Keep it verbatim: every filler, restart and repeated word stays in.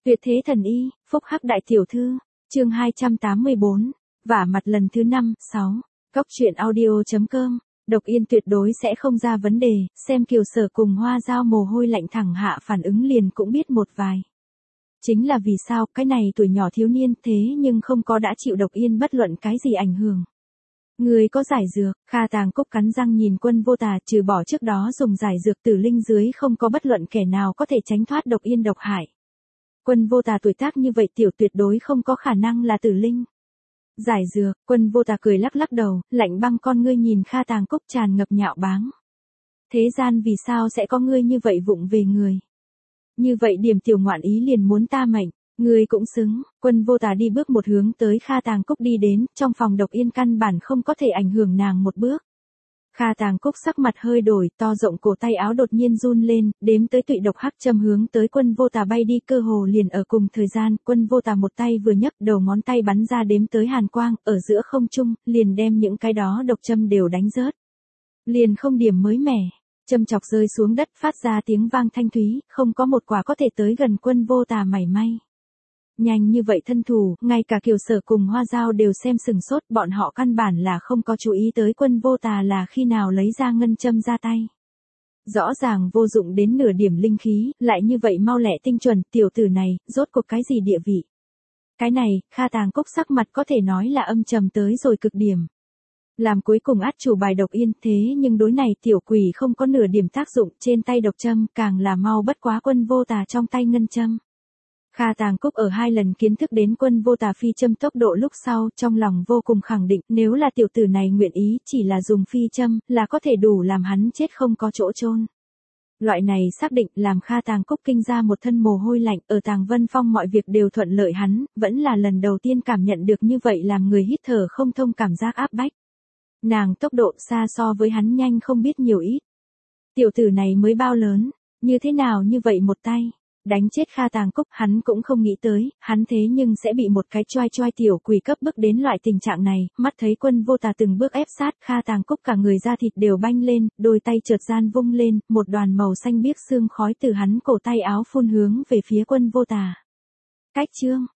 Tuyệt thế thần y, phúc hắc đại tiểu thư, chương hai trăm tám mươi bốn, vả mặt lần thứ năm, sáu, Cóc truyện audio chấm com, Độc Yên tuyệt đối sẽ không ra vấn đề, xem Kiều Sở cùng Hoa Dao mồ hôi lạnh thẳng hạ phản ứng liền cũng biết một vài. Chính là vì sao, cái này tuổi nhỏ thiếu niên thế nhưng không có đã chịu Độc Yên bất luận cái gì ảnh hưởng. Người có giải dược, Kha Tàng Cúc cắn răng nhìn Quân Vô Tà, trừ bỏ trước đó dùng giải dược tử linh dưới không có bất luận kẻ nào có thể tránh thoát Độc Yên độc hại. Quân Vô Tà tuổi tác như vậy tiểu tuyệt đối không có khả năng là tử linh. Giải dược, Quân Vô Tà cười lắc lắc đầu, lạnh băng con ngươi nhìn Kha Tàng Cúc tràn ngập nhạo báng. Thế gian vì sao sẽ có ngươi như vậy vụng về người? Như vậy điểm tiểu ngoạn ý liền muốn ta mệnh, ngươi cũng xứng. Quân Vô Tà đi bước một hướng tới Kha Tàng Cúc đi đến, trong phòng Độc Yên căn bản không có thể ảnh hưởng nàng một bước. Kha Tàng Cúc sắc mặt hơi đổi, to rộng cổ tay áo đột nhiên run lên, đếm tới tụy độc hắc châm hướng tới Quân Vô Tà bay đi, cơ hồ liền ở cùng thời gian, Quân Vô Tà một tay vừa nhấc, đầu ngón tay bắn ra đếm tới hàn quang, ở giữa không trung, liền đem những cái đó độc châm đều đánh rớt. Liền không điểm mới mẻ, châm chọc rơi xuống đất phát ra tiếng vang thanh thúy, không có một quả có thể tới gần Quân Vô Tà mảy may. Nhanh như vậy thân thủ, ngay cả Kiều Sở cùng Hoa Dao đều xem sừng sốt, bọn họ căn bản là không có chú ý tới Quân Vô Tà là khi nào lấy ra ngân châm ra tay. Rõ ràng vô dụng đến nửa điểm linh khí, lại như vậy mau lẹ tinh chuẩn, tiểu tử này, rốt cuộc cái gì địa vị. Cái này, Kha Tàng Cúc sắc mặt có thể nói là âm trầm tới rồi cực điểm. Làm cuối cùng át chủ bài Độc Yên, thế nhưng đối này tiểu quỷ không có nửa điểm tác dụng, trên tay độc châm càng là mau bất quá Quân Vô Tà trong tay ngân châm. Kha Tàng Cúc ở hai lần kiến thức đến Quân Vô Tà phi châm tốc độ lúc sau, trong lòng vô cùng khẳng định, nếu là tiểu tử này nguyện ý chỉ là dùng phi châm, là có thể đủ làm hắn chết không có chỗ chôn. Loại này xác định làm Kha Tàng Cúc kinh ra một thân mồ hôi lạnh, ở Tàng Vân Phong mọi việc đều thuận lợi hắn, vẫn là lần đầu tiên cảm nhận được như vậy làm người hít thở không thông cảm giác áp bách. Nàng tốc độ xa so với hắn nhanh không biết nhiều ít. Tiểu tử này mới bao lớn, như thế nào như vậy một tay. Đánh chết Kha Tàng Cúc, hắn cũng không nghĩ tới, hắn thế nhưng sẽ bị một cái choai choai tiểu quỷ cấp bức đến loại tình trạng này, mắt thấy Quân Vô Tà từng bước ép sát, Kha Tàng Cúc cả người da thịt đều banh lên, đôi tay chợt gian vung lên, một đoàn màu xanh biếc sương khói từ hắn cổ tay áo phun hướng về phía Quân Vô Tà. Cách chương,